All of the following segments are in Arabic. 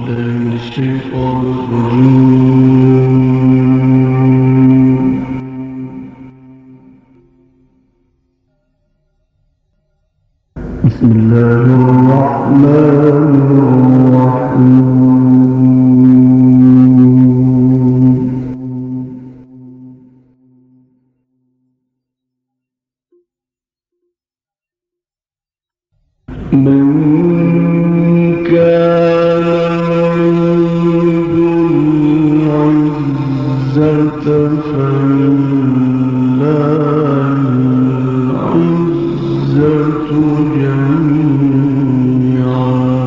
بسم الله الرحمن الرحيم. من كان يريد العزة فلله العزة جميعا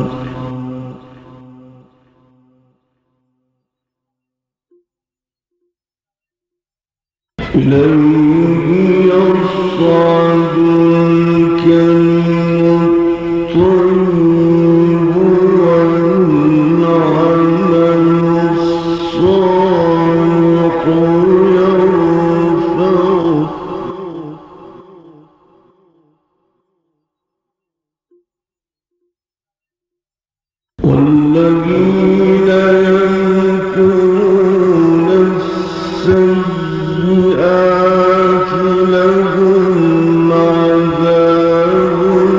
إليه يصعد الكلم الطيب والعمل الصالح يرفعه والذين يمكرون السيئات لهم عذاب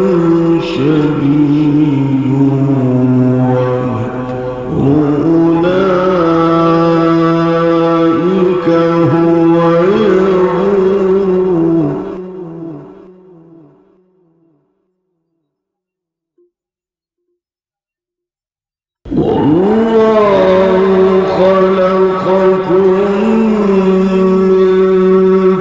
شديد ومكر أولئك هو يبور والله خلقكم من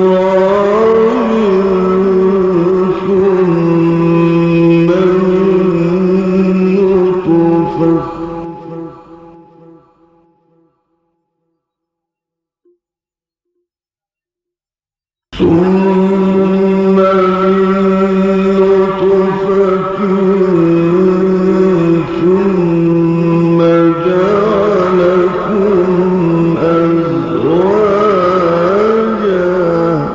تراب ثم من نطفة ثم جعلكم أزواجا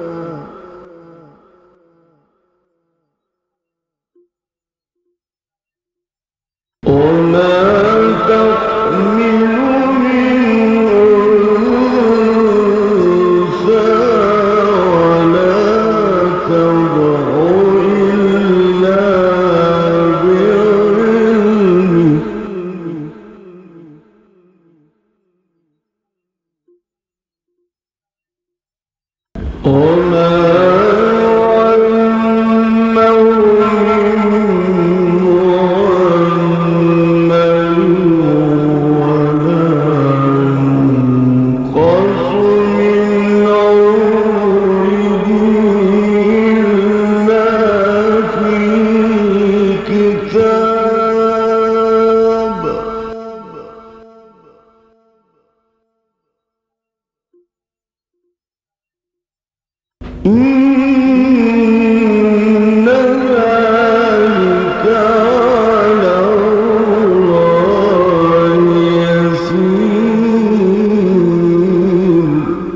وما تحمل من أنثى ولا تضع إلا بعلمه وما يعمر من معمر ولا ينقص من عمره إلا في كتاب إن ذلك على الله يسير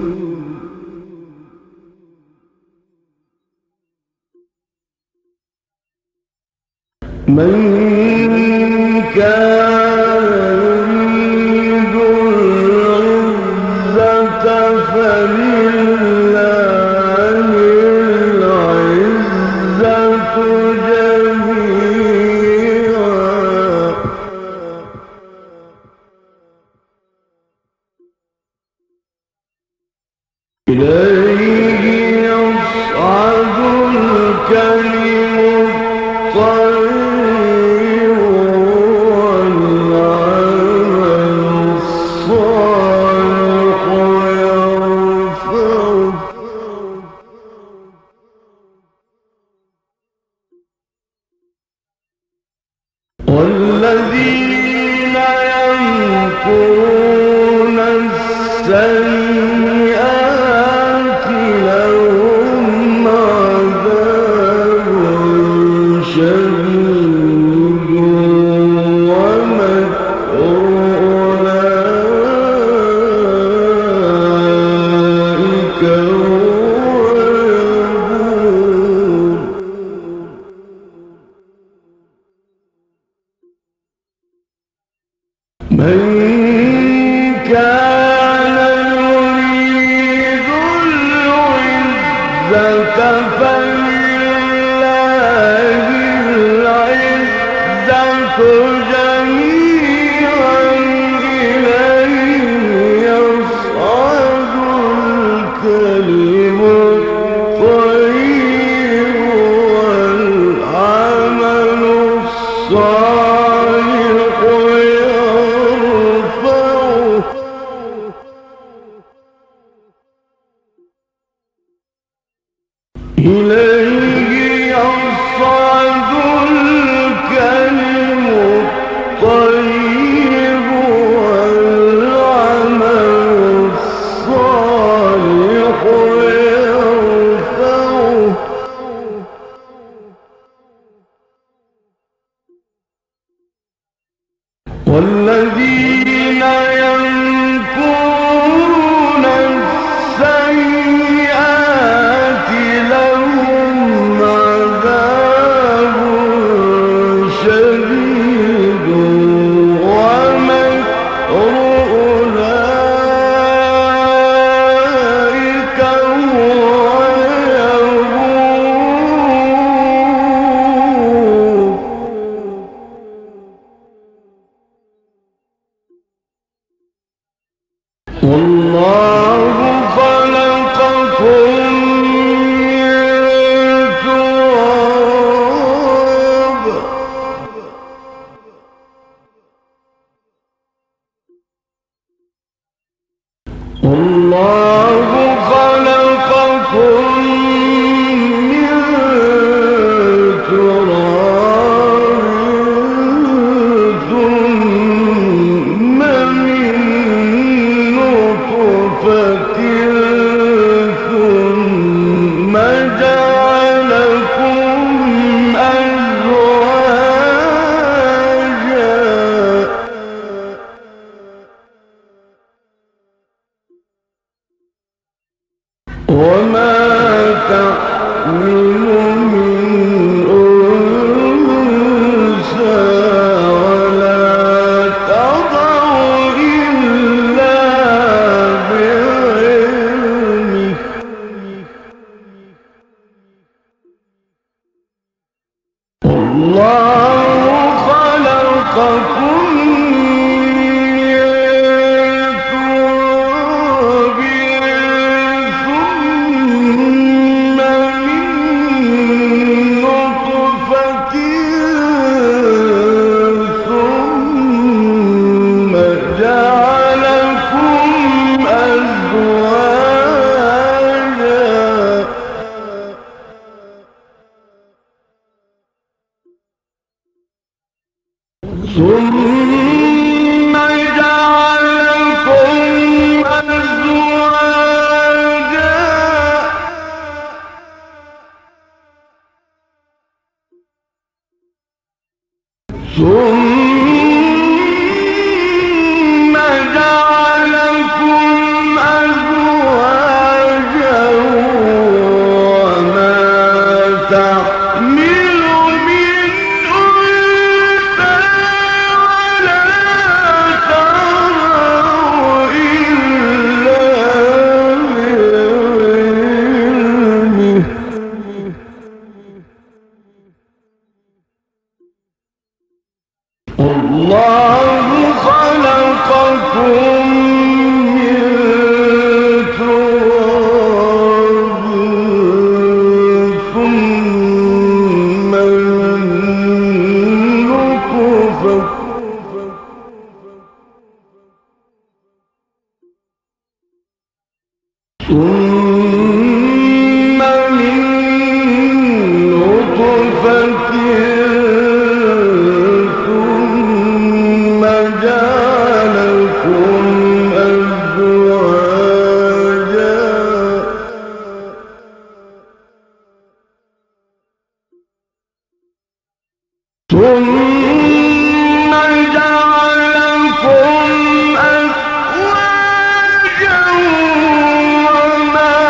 من كان يريد العزة فلله العزة جميعا إليه يصعد الكلم الطيب والعمل الصالح يرفعه والذين يمكرون السيئات لهم عذاب شديد ومكر أولئك هو يبور من كان يريد العزة فلله العزة جميعا إليه يصعد الكلم الطيب والعمل الصالح يرفعه إليه يصعد الكلم الطيب والعمل الصالح يرفعه والذين يمكرون السيئات لهم عذاب شديد ومكر أولئك هو يبور والله خلقكم من تراب والله خلقكم من تراب ثم من نطفة ثم جعلكم أزواجا وما تحمل من أنثى ولا تضع إلا بعلمه والله خلقكم ثم جعلكم أزواجا ثم جعلكم أزواجا وما تحمل من أنثى والله خلقكم من تراب ثم من نطفة ثم من نطفة جعلكم أزواجا ثم جعلكم أزواجا وما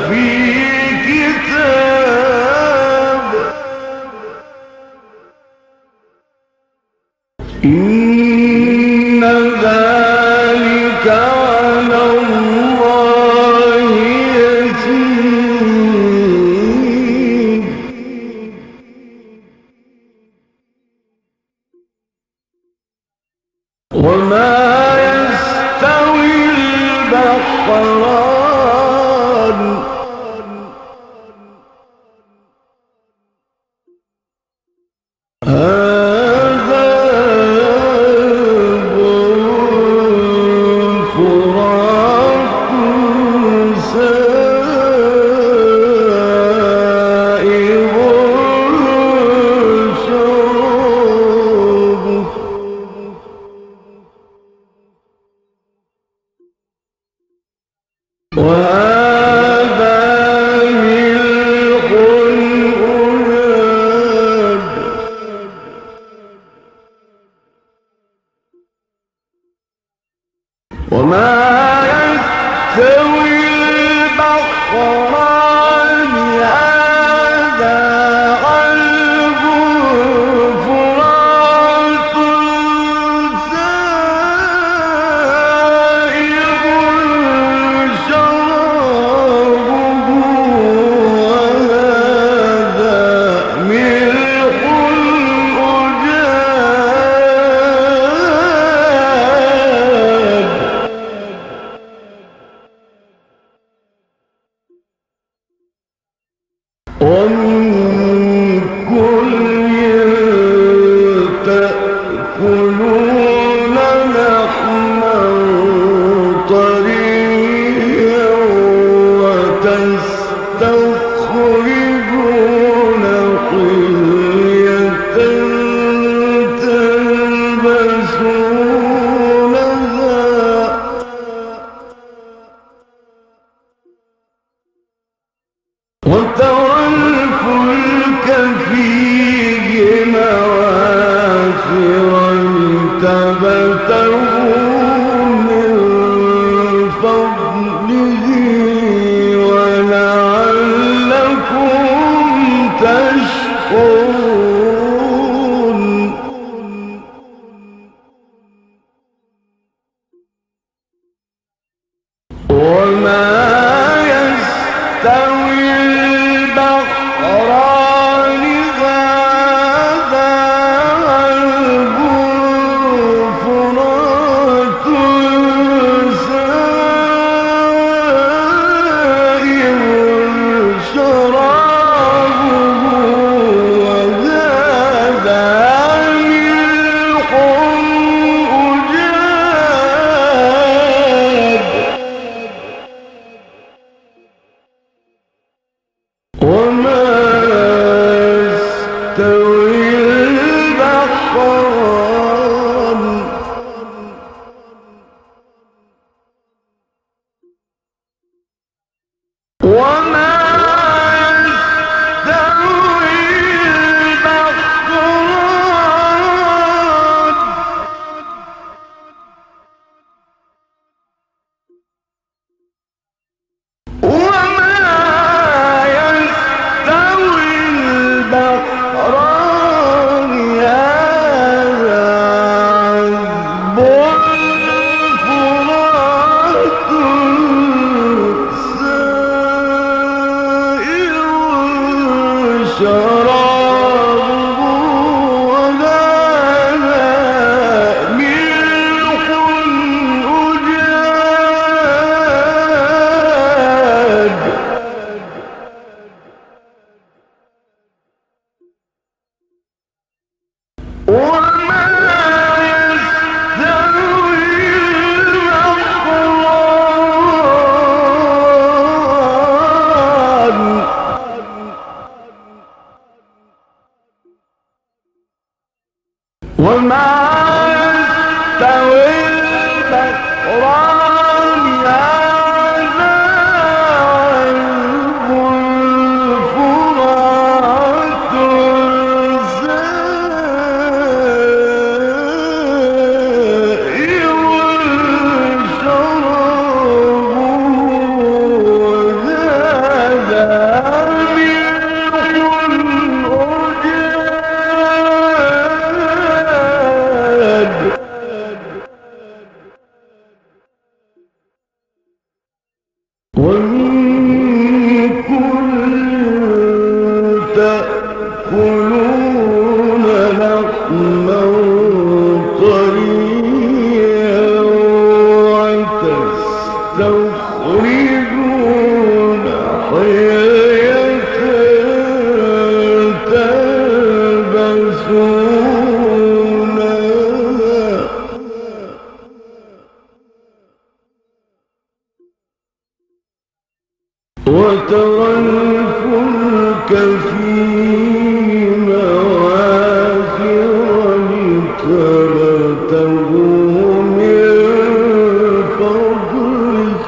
في كتاب إن ذلك على الله يسير وما يستوي البحران هذا فرات سائغ شرابه وهذا ملح أجاج وما يستوي البحران هذا عذب فرات سائغ شرابه وهذا ملح أجاج ومن كل تأكلون لحما طريا وتستخرجون حلية تلبسونها وترى الفلك فيه مواخر لتبتغوا من فضله ولعلكم تشكرون وما يستوي البحران هذا عذب فرات سائغ شرابه وهذا ملح أجاج وما يستوي البحران وما يستوي البحران وما يستوي البحران هذا عذب فرات سائغ شرابه وهذا ملح أجاج وما يستوي البحران وما يستوي البحران هذا عذب فرات سائغ شرابه وترى الفلك فيه مواخر لتبتغوا من فضله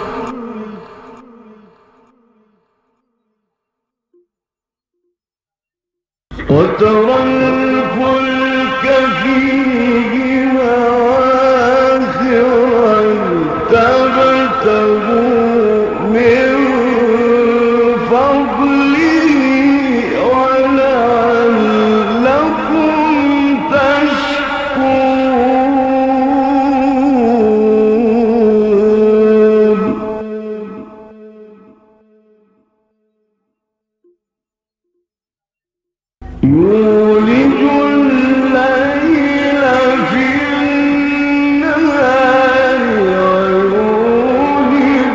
وترى الفلك فيه مواخر لتبتغوا من فضله ولعلكم تشكرون يولج الليل في النهار ويولج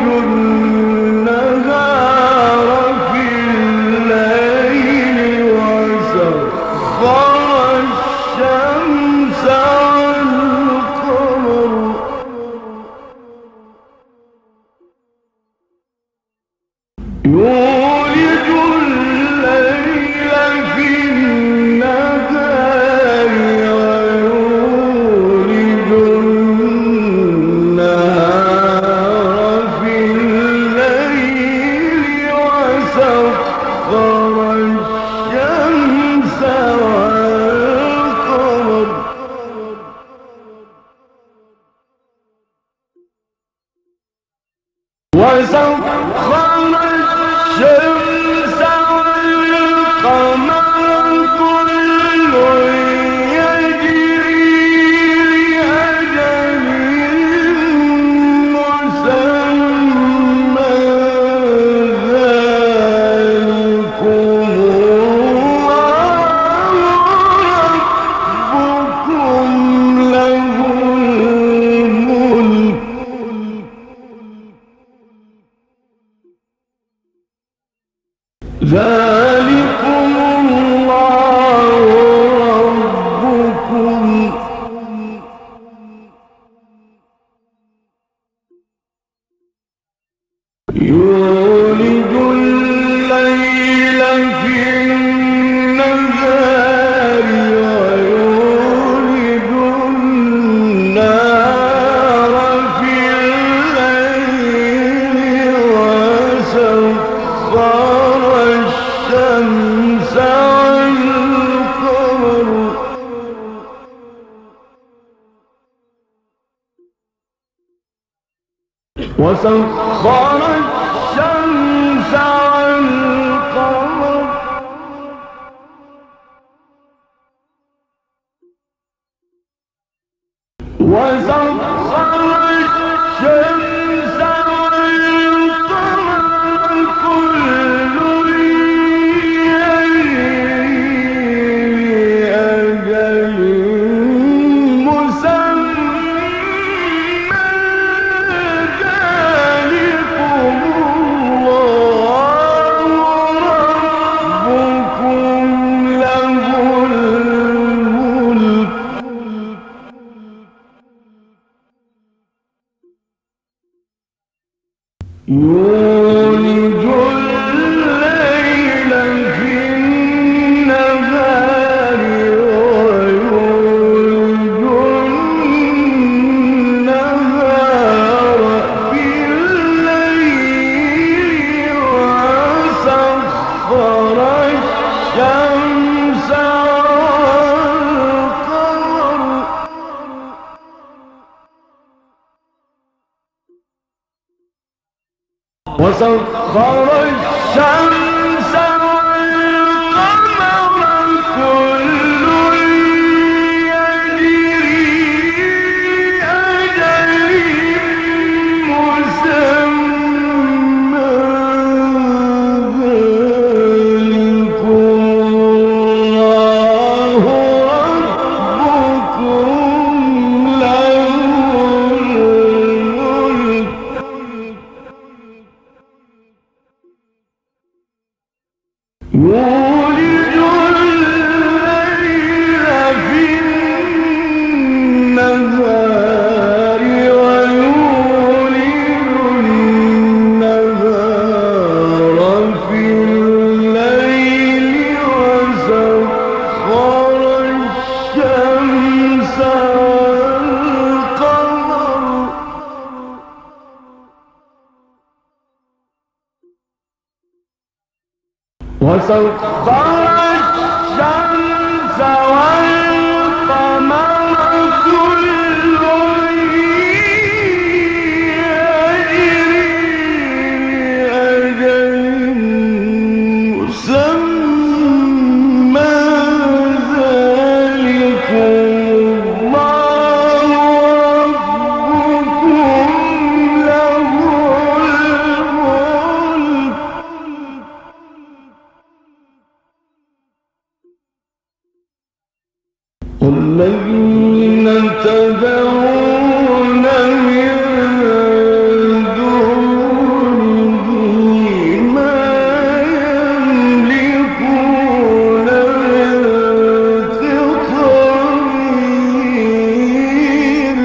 النهار في الليل وسخر الشمس والقمر يولج الليل في النهار ويولج النهار في الليل وسخر الشمس والقمر الشمس والقمر كل يجري لأجل مسمى ذلكم الله ربكم له الملك ذلكم الله ربكم يولج الليل في النهار ويولج النهار في الليل وسخر الشمس والقمر وسخر الشمس والقمر وسخر الشمس والقمر كل يولج الليل في النهار ويولج النهار في الليل وسخر الشمس والقمر وسخر الشمس والقمر كل يجري لأجل مسمى ذلكم الله ربكم له الملك يولج الليل في النهار ويولج النهار وسخر الشمس والقمر كل يجري لأجل مسمى ذلكم الله ربكم له الملك والذين تدعون من دونه ما يملكون من قطمير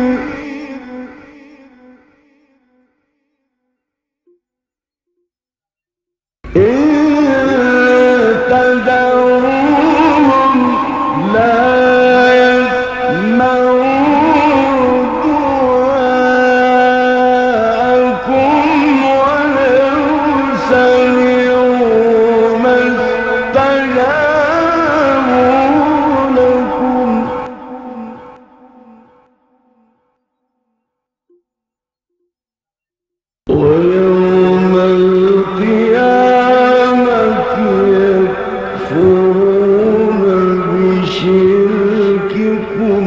إن تدعوهم لا ويوم القيامة يكفرون بشرككم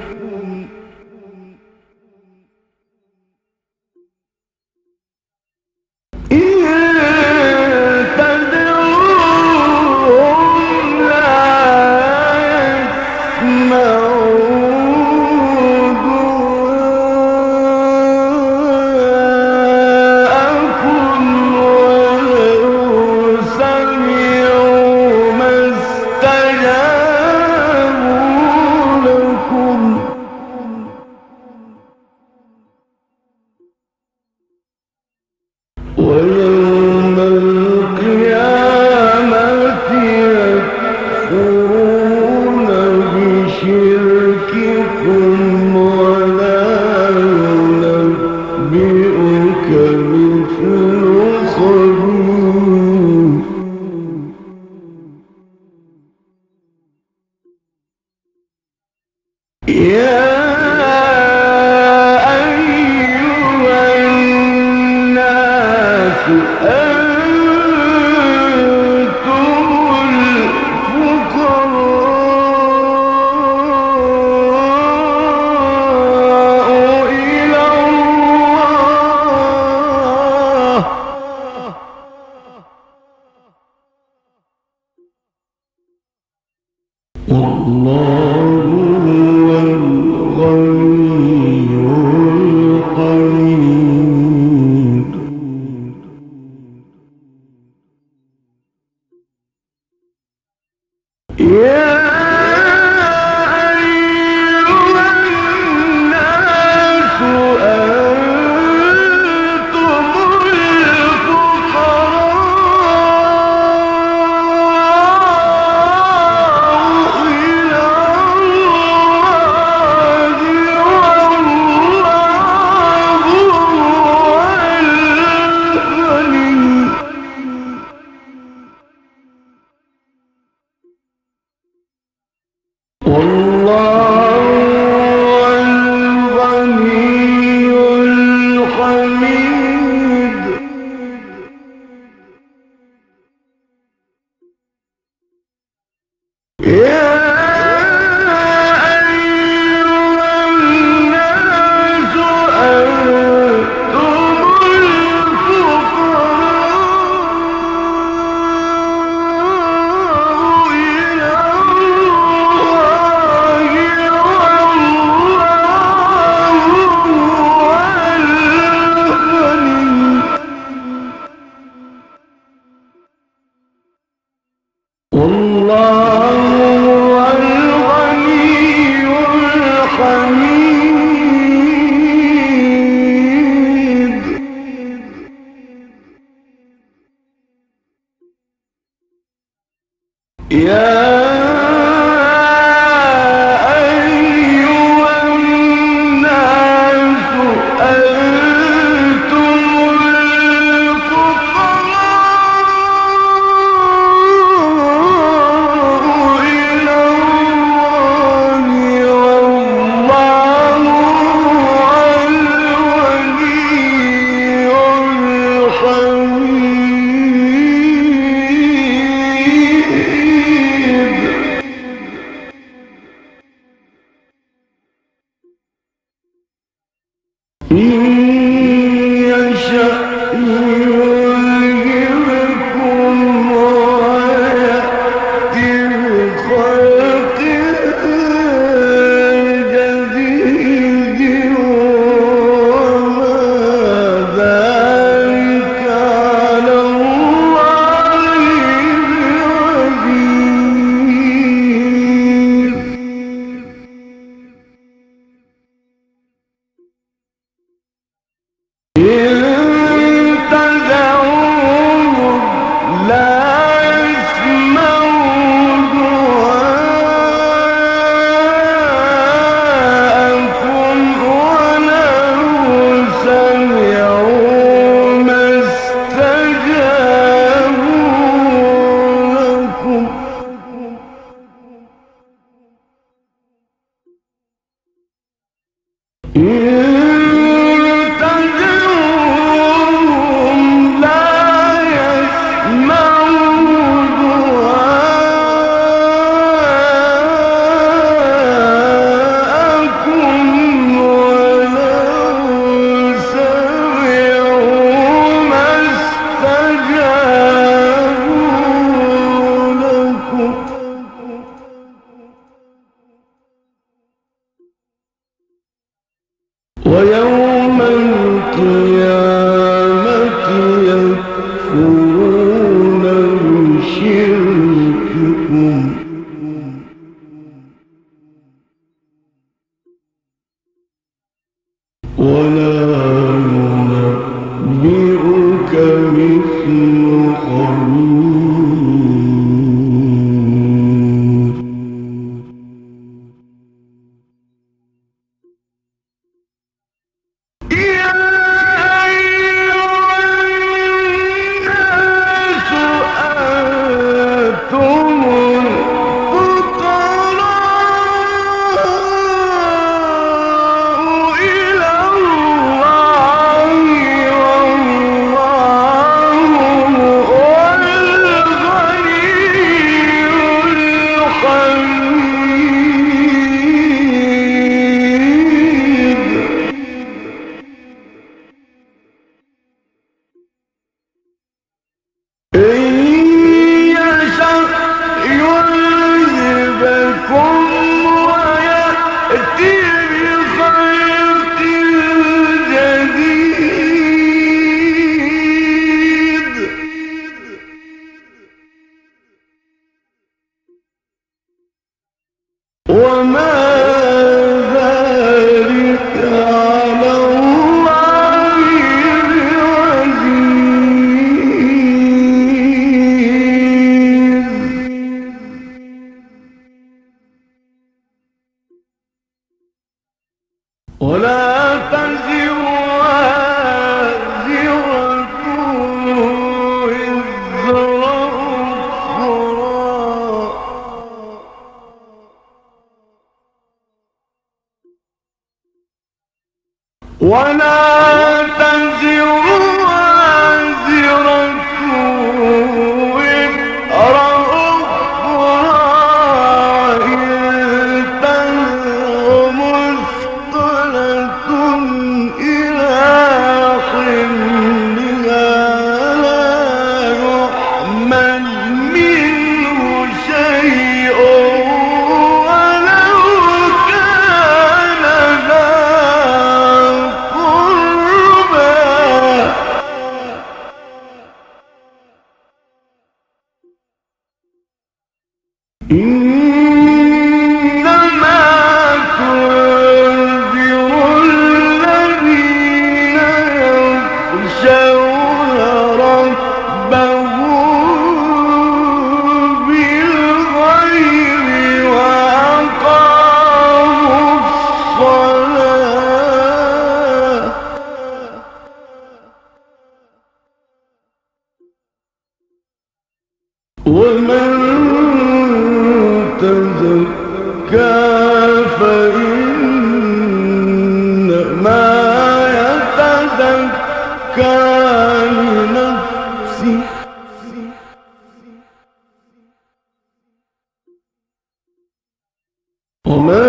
إن تدعوهم لا يسمعون دعاءكم ولو سمعوا ما استجابوا لكم ويوم القيامة يكفرون بشرككم ولا ينبئك مثل خبير يا أيها الناس أنتم الفقراء إلى الله والله هو الغني الحميد يا أيها الناس أنتم الفقراء إلى الله والله هو الغني الحميد يا أيها الناس أنتم الفقراء إلى والله هو الغني الحميد يا أيها الناس أنتم الفقراء ويوم القيامة يكفرون بشرككم ولا ينبئك مثل خبير. يا أيها الناس أنتم الفقراء إلى الله والله هو الغني الحميد. إن يشأ يذهبكم ويأتي بخلق جديد وما ذلك على الله بعزيز. ولا تزر وازرة وزر أخرى ولا تزر وازرة وزر أخرى إن تزر مثقلة إلى حملها لا يحمل منه شيء ولو كان ذا قربى. إنما تنذر الذين يخشون ربهم بالغيب وأقاموا الصلاة ومن تزكى فإنما يتزكى لنفسه ومن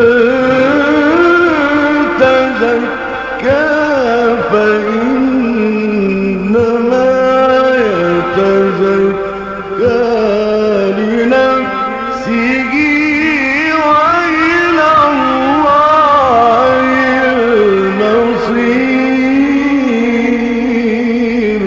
تزكى فإنما يتزكى لنفسه وإلى الله المصير.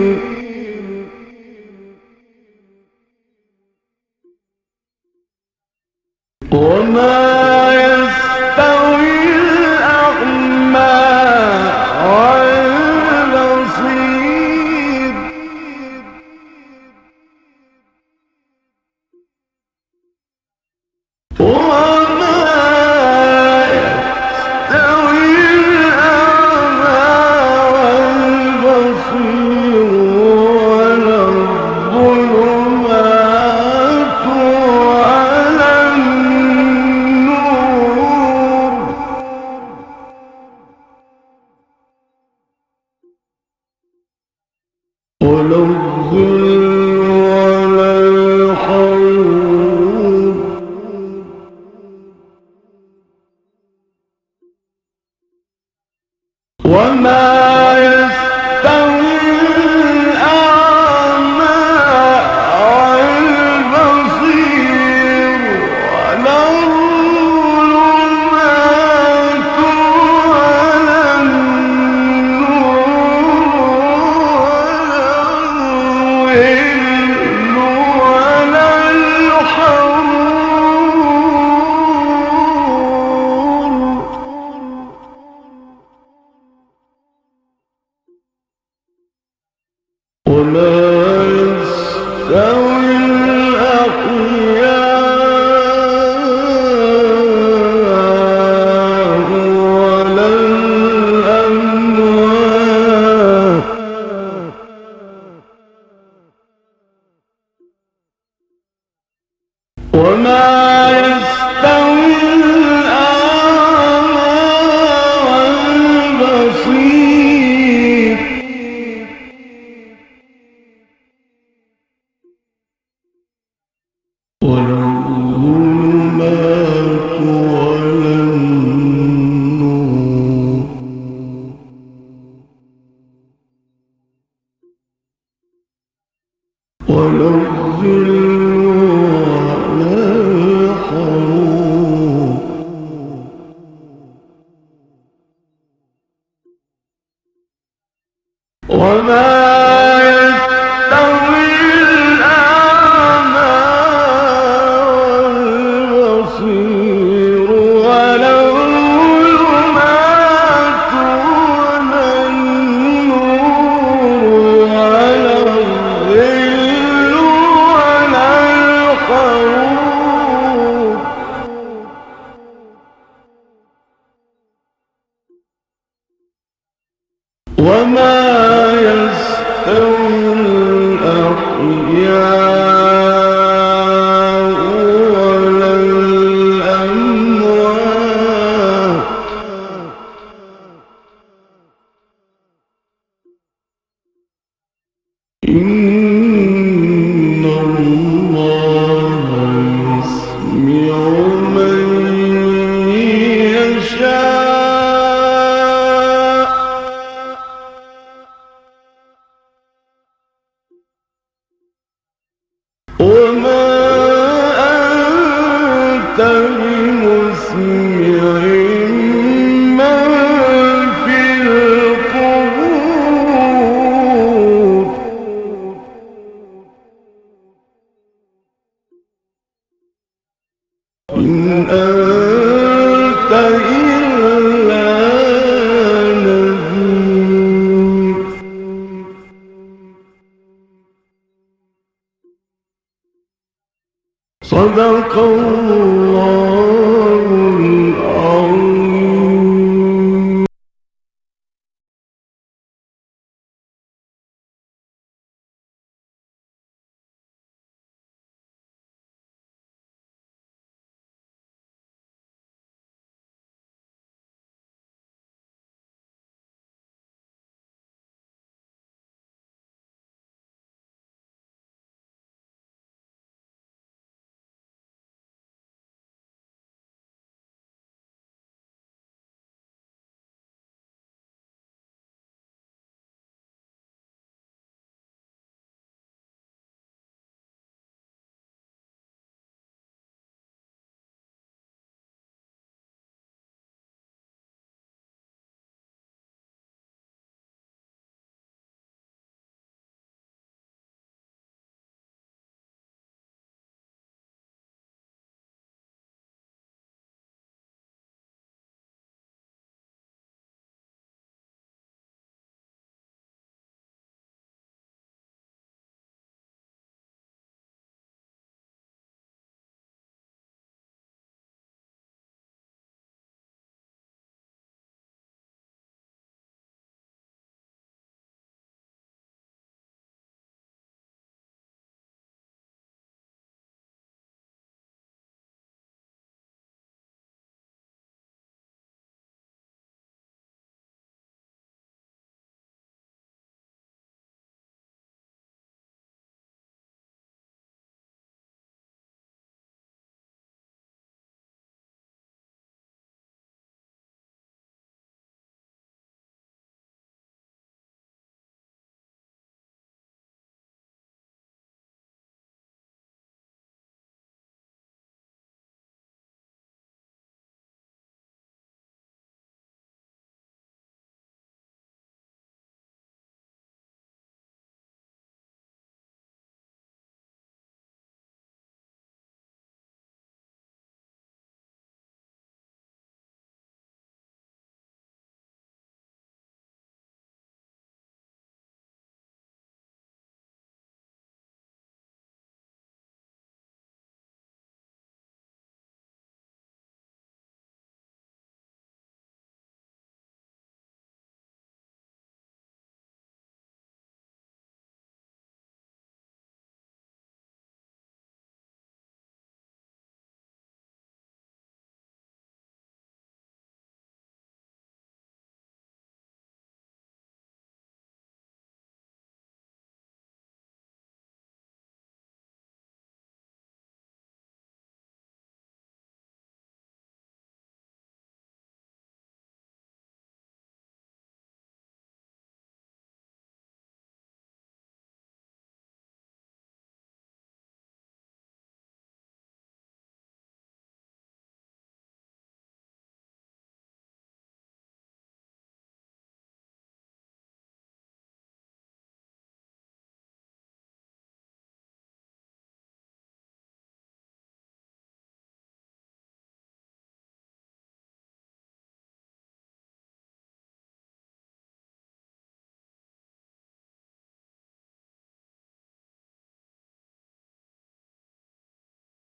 وما يستوي الأعمى والبصير وما يستوي الأعمى والبصير ولا الظلمات ولا النور وما يستوي الأعمى والبصير ولا الظلمات ولا النور ولا الظل ولا الحرور وما يستوي الأعمى والبصير ولا الظلمات ولا النور ولا الظل ولا الحرور وما يستوي الأحياء ولا الأموات إن الله يسمع من يشاء وما أنت بمسمع من في القبور إن أنت إلا نذير صدق الله